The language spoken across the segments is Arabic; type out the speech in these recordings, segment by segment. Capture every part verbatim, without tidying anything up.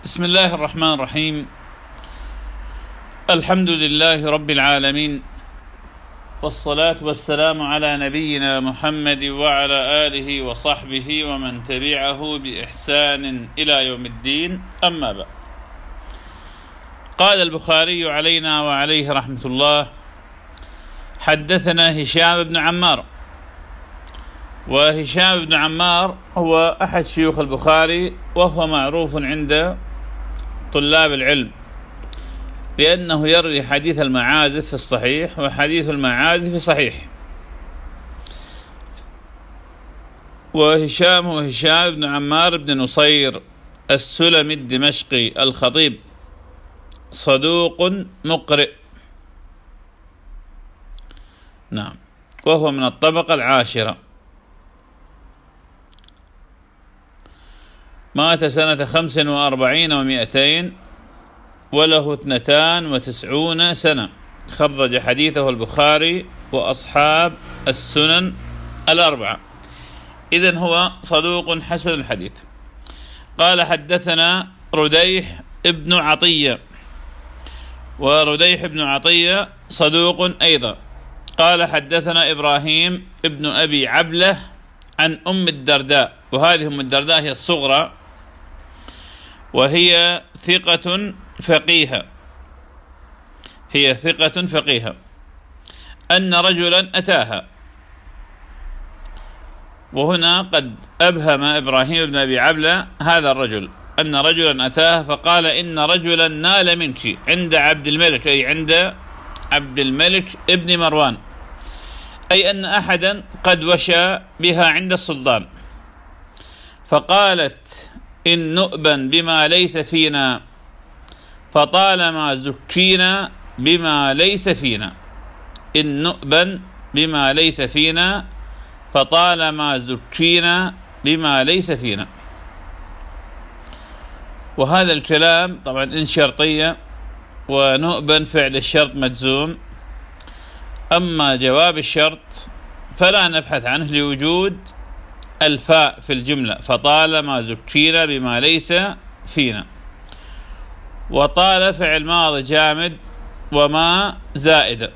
بسم الله الرحمن الرحيم. الحمد لله رب العالمين، والصلاة والسلام على نبينا محمد وعلى آله وصحبه ومن تبعه بإحسان إلى يوم الدين، أما بعد. قال البخاري علينا وعليه رحمة الله: حدثنا هشام بن عمار. وهشام بن عمار هو أحد شيوخ البخاري، وهو معروف عند طلاب العلم لأنه يروي حديث المعازف في الصحيح وحديث المعازف في صحيح. وهشام هو هشام بن عمار بن نصير السلمي الدمشقي الخطيب، صدوق مقرئ، نعم، وهو من الطبقة العاشرة. مات سنة خمس وأربعين ومئتين وله اثنتان وتسعون سنة. خرج حديثه البخاري وأصحاب السنن الأربعة، إذن هو صدوق حسن الحديث. قال: حدثنا رديح ابن عطية. ورديح ابن عطية صدوق أيضا. قال: حدثنا إبراهيم ابن أبي عبلة عن أم الدرداء. وهذه أم الدرداء هي الصغرى، وهي ثقة فقيهة هي ثقة فقيهة أن رجلا أتاها. وهنا قد أبهم إبراهيم بن أبي عبلة هذا الرجل، أن رجلا أتاها فقال: إن رجلا نال منك عند عبد الملك، أي عند عبد الملك ابن مروان، أي أن أحدا قد وشى بها عند السلطان. فقالت: إن نؤبا بما ليس فينا فطالما زكينا بما ليس فينا. إن نؤبا بما ليس فينا فطالما زكينا بما ليس فينا. وهذا الكلام طبعا إن شرطية، ونؤبا فعل الشرط مجزوم. أما جواب الشرط فلا نبحث عنه لوجود الفاء في الجملة، فطالما زكينا بما ليس فينا. وطال فعل ماضي جامد، وما زائدة.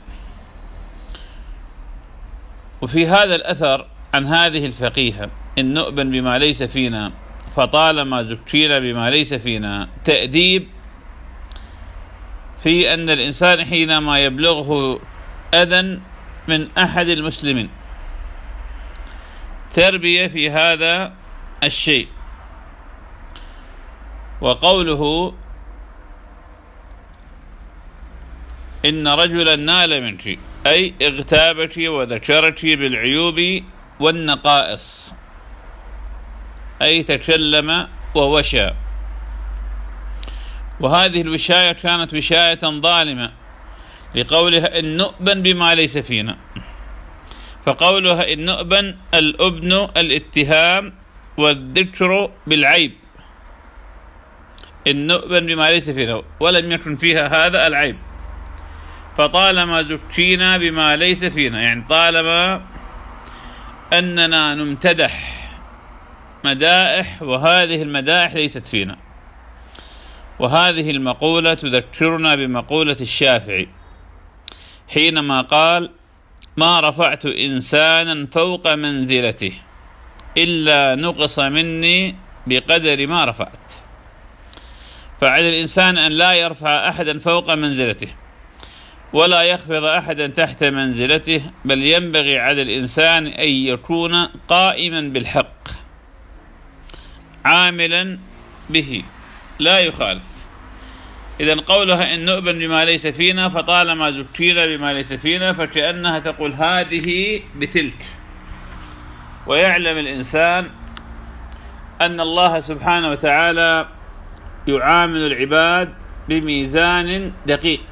وفي هذا الأثر عن هذه الفقيهة: إن نؤبا بما ليس فينا فطالما زكينا بما ليس فينا، تأديب في أن الإنسان حينما يبلغه أذى من أحد المسلمين، تربية في هذا الشيء. وقوله: إن رجلا نال منك، أي اغتابك وذكرك بالعيوب والنقائص، أي تكلم ووشى. وهذه الوشاية كانت وشاية ظالمة، لقولها: إن نؤبا بما ليس فينا. فقولها إن نؤبا الأبن الاتهام والذكر بالعيب، إن نؤبا بما ليس فينا، ولم يكن فيها هذا العيب. فطالما زكينا بما ليس فينا، يعني طالما أننا نمتدح مدائح وهذه المدائح ليست فينا. وهذه المقولة تذكرنا بمقولة الشافعي حينما قال: ما رفعت إنسانا فوق منزلته إلا نقص مني بقدر ما رفعت. فعلى الإنسان أن لا يرفع أحدا فوق منزلته، ولا يخفض أحدا تحت منزلته، بل ينبغي على الإنسان أن يكون قائما بالحق عاملا به لا يخالف. إذن قولها إن نؤبا بما ليس فينا فطالما زكينا بما ليس فينا، فكأنها تقول هذه بتلك. ويعلم الإنسان أن الله سبحانه وتعالى يعامل العباد بميزان دقيق،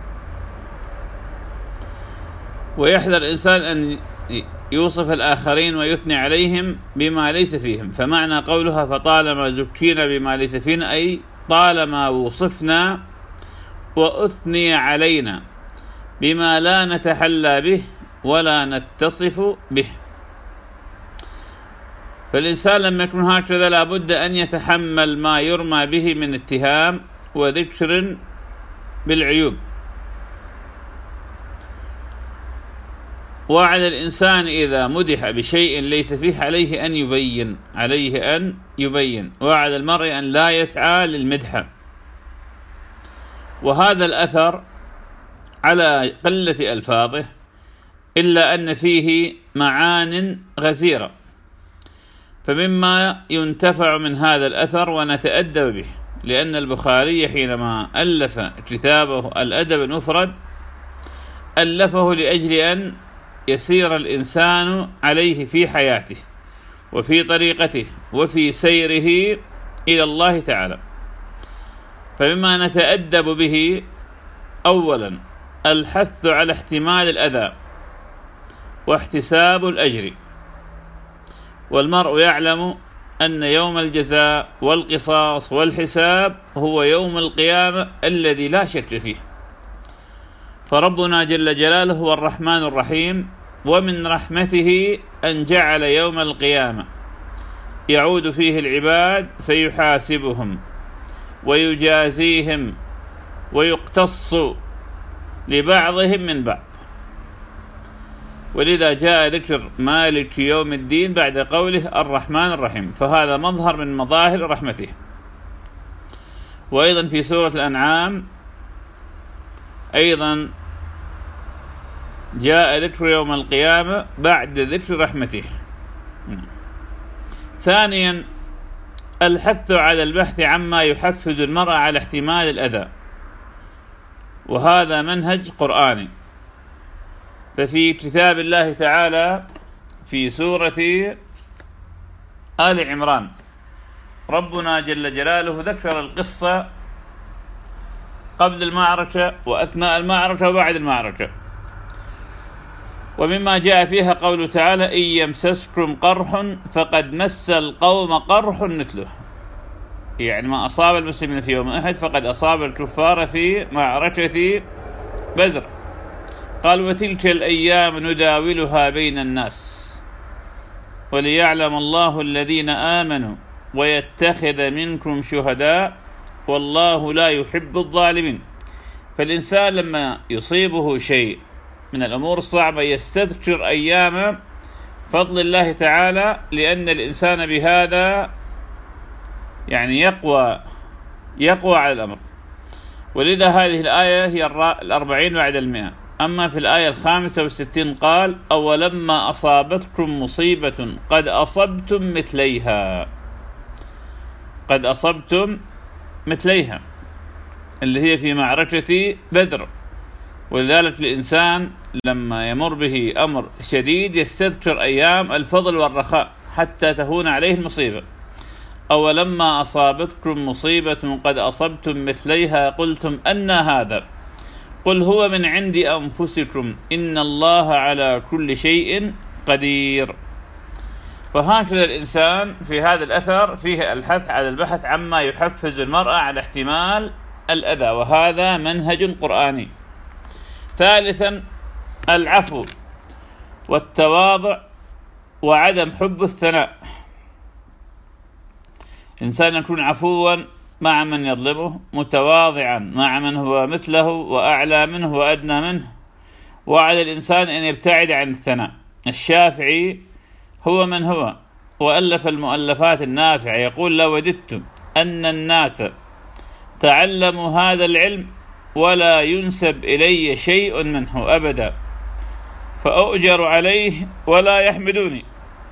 ويحذر الإنسان أن يوصف الآخرين ويثني عليهم بما ليس فيهم. فمعنى قولها فطالما زكينا بما ليس فينا، أي طالما وصفنا وأثني علينا بما لا نتحلى به ولا نتصف به. فالإنسان لما يكون هكذا لابد أن يتحمل ما يرمى به من اتهام وذكر بالعيوب. وعلى الإنسان إذا مدح بشيء ليس فيه عليه أن يبين عليه أن يبين وعلى المرء أن لا يسعى للمدح. وهذا الأثر على قلة ألفاظه إلا أن فيه معان غزيرة، فمما ينتفع من هذا الأثر ونتأدب به، لأن البخاري حينما ألف كتابه الأدب المفرد ألفه لأجل أن يسير الإنسان عليه في حياته وفي طريقته وفي سيره إلى الله تعالى. فمما نتأدب به أولا الحث على احتمال الأذى واحتساب الأجر، والمرء يعلم أن يوم الجزاء والقصاص والحساب هو يوم القيامة الذي لا شك فيه. فربنا جل جلاله هو الرحمن الرحيم، ومن رحمته أن جعل يوم القيامة يعود فيه العباد فيحاسبهم ويجازيهم ويقتص لبعضهم من بعض، ولذا جاء ذكر مالك يوم الدين بعد قوله الرحمن الرحيم، فهذا مظهر من مظاهر رحمته. وأيضا في سورة الأنعام أيضا جاء ذكر يوم القيامة بعد ذكر رحمته. ثانيا الحث على البحث عما يحفز المرء على احتمال الأذى، وهذا منهج قرآني. ففي كتاب الله تعالى في سورة آل عمران ربنا جل جلاله ذكر القصة قبل المعركة وأثناء المعركة وبعد المعركة، ومما جاء فيها قوله تعالى إن يمسسكم قرح فقد مس القوم قرح مثله، يعني ما أصاب المسلمين في يوم أحد فقد أصاب الكفار في معركة بدر. قال وتلك الأيام نداولها بين الناس وليعلم الله الذين آمنوا ويتخذ منكم شهداء والله لا يحب الظالمين. فالإنسان لما يصيبه شيء من الأمور الصعبة يستذكر أيام فضل الله تعالى، لأن الإنسان بهذا يعني يقوى يقوى على الأمر. ولذا هذه الآية هي الأربعين بعد المئة. أما في الآية الخامسة والستين قال أولما أصابتكم مصيبة قد أصبتم مثليها، قد أصبتم مثليها اللي هي في معركة بدر. ولذلك الإنسان لما يمر به أمر شديد يستذكر أيام الفضل والرخاء حتى تهون عليه المصيبة. أولما أصابتكم مصيبة قد أصبتم مثليها قلتم أن هذا قل هو من عند أنفسكم إن الله على كل شيء قدير. فهكذا الإنسان في هذا الأثر فيه الحث على البحث عما يحفز المرأة على احتمال الأذى، وهذا منهج قرآني. ثالثا العفو والتواضع وعدم حب الثناء. إنسان يكون عفوا مع من يظلمه، متواضعا مع من هو مثله وأعلى منه وأدنى منه، وعلى الإنسان أن يبتعد عن الثناء. الشافعي هو من هو وألف المؤلفات النافعة يقول لوددت أن الناس تعلموا هذا العلم ولا ينسب إلي شيء منه أبدا فأؤجر عليه ولا يحمدوني.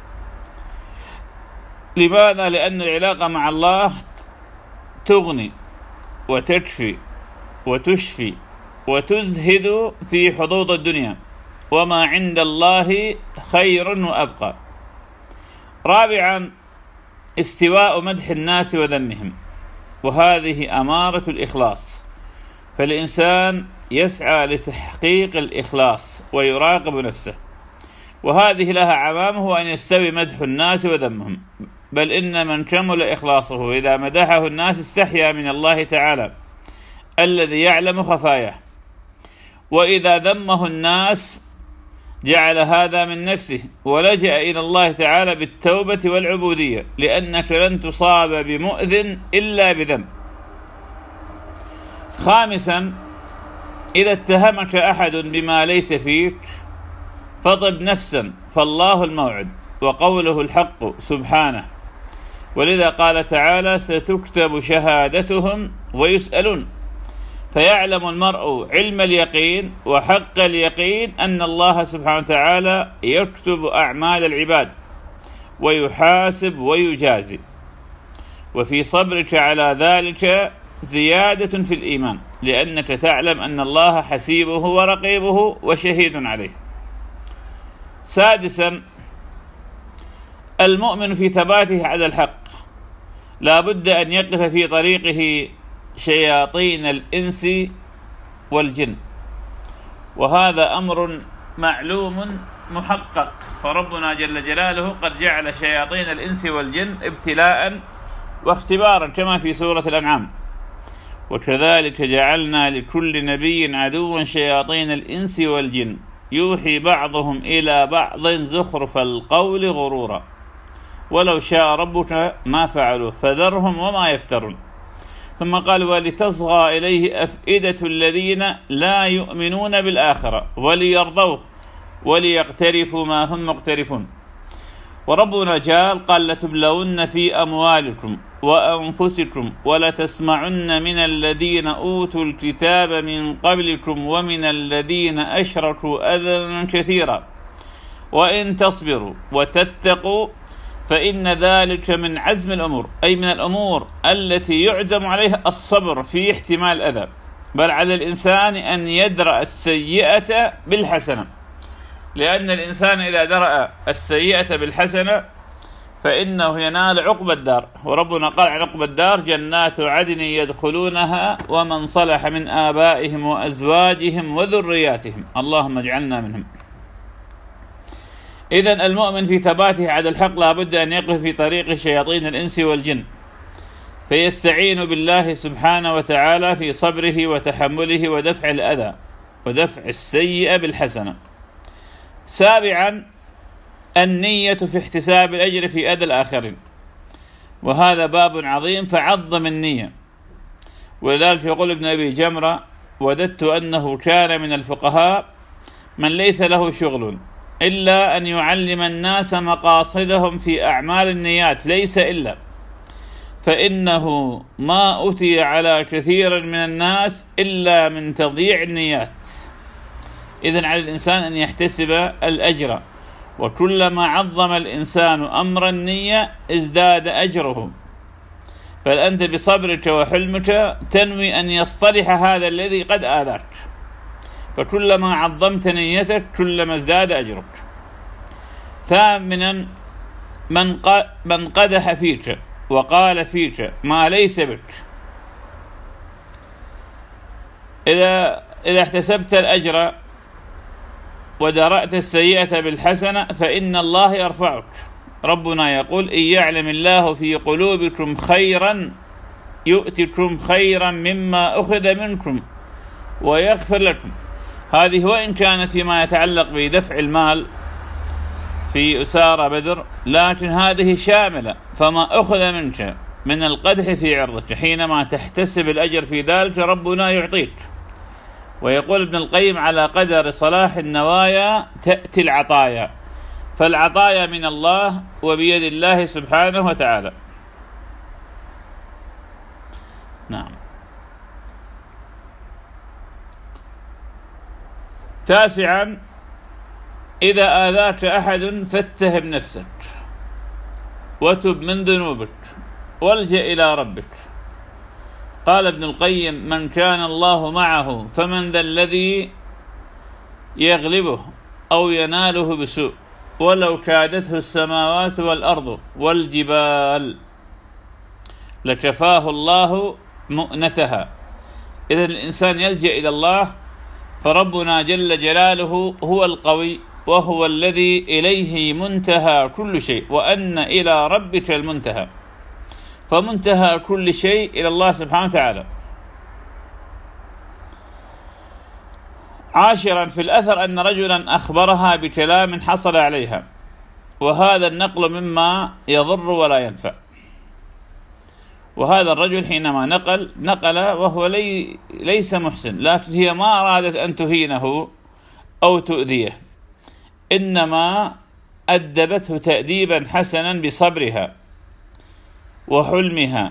لماذا؟ لأن العلاقة مع الله تغني وتكفي وتشفي وتزهد في حظوظ الدنيا، وما عند الله خير وأبقى. رابعا استواء مدح الناس وذمهم، وهذه أمارة الإخلاص، فالإنسان يسعى لتحقيق الإخلاص ويراقب نفسه، وهذه لها عوامه أن يستوي مدح الناس وذمهم. بل إن من كمل إخلاصه إذا مدحه الناس استحيا من الله تعالى الذي يعلم خفاياه، وإذا ذمه الناس جعل هذا من نفسه ولجأ إلى الله تعالى بالتوبة والعبودية، لأنك لن تصاب بمؤذ إلا بذنب. خامسا، إذا اتهمك أحد بما ليس فيك فطب نفسا، فالله الموعد وقوله الحق سبحانه، ولذا قال تعالى: ستكتب شهادتهم ويسألون. فيعلم المرء علم اليقين وحق اليقين أن الله سبحانه وتعالى يكتب أعمال العباد ويحاسب ويجازي. وفي صبرك على ذلك زيادة في الإيمان، لأنك تعلم أن الله حسيبه ورقيبه وشهيد عليه. سادسا، المؤمن في ثباته على الحق لا بد أن يقف في طريقه شياطين الإنس والجن، وهذا أمر معلوم محقق، فربنا جل جلاله قد جعل شياطين الإنس والجن ابتلاء واختبارا كما في سورة الأنعام: وكذلك جعلنا لكل نبي عدوا شياطين الإنس والجن يوحي بعضهم إلى بعض زخرف القول غرورا ولو شاء ربك ما فعلوه فذرهم وما يفترون. ثم قال: ولتصغى إليه أفئدة الذين لا يؤمنون بالآخرة وليرضوه وليقترفوا ما هم مقترفون. وربنا جال قال: لتبلون في أموالكم وأنفسكم ولتسمعن من الذين أوتوا الكتاب من قبلكم ومن الذين أشركوا أذى كثيرا وإن تصبروا وتتقوا فإن ذلك من عزم الأمور، أي من الأمور التي يعزم عليها الصبر في احتمال الأذى. بل على الإنسان أن يدرأ السيئة بالحسنة، لأن الإنسان إذا درأ السيئة بالحسنة فإنه ينال عقبى الدار. وربنا قال عن عقبى الدار: جنات عدن يدخلونها ومن صلح من آبائهم وأزواجهم وذرياتهم، اللهم اجعلنا منهم. إذن المؤمن في ثباته على الحق لا بد أن يقف في طريق شياطين الإنس والجن، فيستعين بالله سبحانه وتعالى في صبره وتحمله ودفع الأذى ودفع السيئة بالحسنة. سابعا، النية في احتساب الأجر في أذى الآخرين، وهذا باب عظيم، فعظم النية. ولذلك يقول ابن أبي جمرة: وددت أنه كان من الفقهاء من ليس له شغل إلا أن يعلم الناس مقاصدهم في أعمال النيات، ليس إلا، فإنه ما أتي على كثير من الناس إلا من تضييع النيات. إذن على الإنسان أن يحتسب الأجر، وكلما عظم الإنسان أمر النية ازداد أجره. بل أنت بصبرك وحلمك تنوي أن يصطلح هذا الذي قد آذاك، فكلما عظمت نيتك كلما ازداد أجرك. ثامنا، من من قدح فيك وقال فيك ما ليس بك. إذا إذا احتسبت الأجر ودرأت السيئة بالحسنة فإن الله يرفعك. ربنا يقول: إن يعلم الله في قلوبكم خيرا يؤتكم خيرا مما أخذ منكم ويغفر لكم. هذه وإن كانت فيما يتعلق بدفع المال في أسارى بدر، لكن هذه شاملة، فما أخذ منك من القدح في عرضك حينما تحتسب الأجر في ذلك ربنا يعطيك. ويقول ابن القيم: على قدر صلاح النوايا تأتي العطايا، فالعطايا من الله وبيد الله سبحانه وتعالى. نعم. تاسعا، إذا آذاك أحد فاتهم نفسك وتب من ذنوبك والجأ إلى ربك. قال ابن القيم: من كان الله معه فمن ذا الذي يغلبه أو يناله بسوء ولو كادته السماوات والأرض والجبال لكفاه الله مؤنتها. إذن الإنسان يلجأ إلى الله، فربنا جل جلاله هو القوي وهو الذي إليه منتهى كل شيء، وأن إلى ربك المنتهى، فمنتهى كل شيء إلى الله سبحانه وتعالى. عاشرا في الأثر أن رجلا أخبرها بكلام حصل عليها، وهذا النقل مما يضر ولا ينفع. وهذا الرجل حينما نقل نقل وهو لي ليس محسن، لكن هي ما أرادت أن تهينه أو تؤذيه، إنما أدبته تأديبا حسنا بصبرها وحلمها،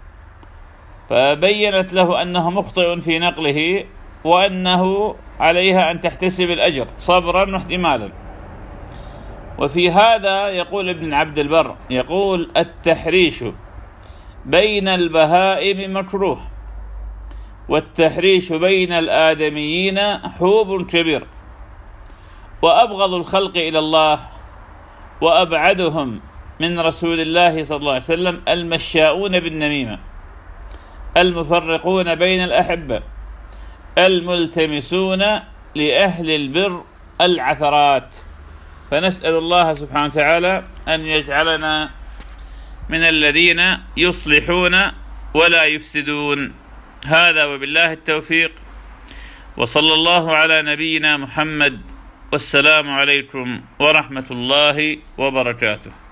فبينت له أنه مخطئ في نقله، وأنه عليها أن تحتسب الأجر صبرا واحتمالا. وفي هذا يقول ابن عبد البر، يقول: التحريش بين البهائم مكروه، والتحريش بين الآدميين حوب كبير، وأبغض الخلق إلى الله وأبعدهم من رسول الله صلى الله عليه وسلم المشاؤون بالنميمة، المفرقون بين الأحبة، الملتمسون لأهل البر العثرات. فنسأل الله سبحانه وتعالى أن يجعلنا من الذين يصلحون ولا يفسدون. هذا وبالله التوفيق، وصلى الله على نبينا محمد، والسلام عليكم ورحمة الله وبركاته.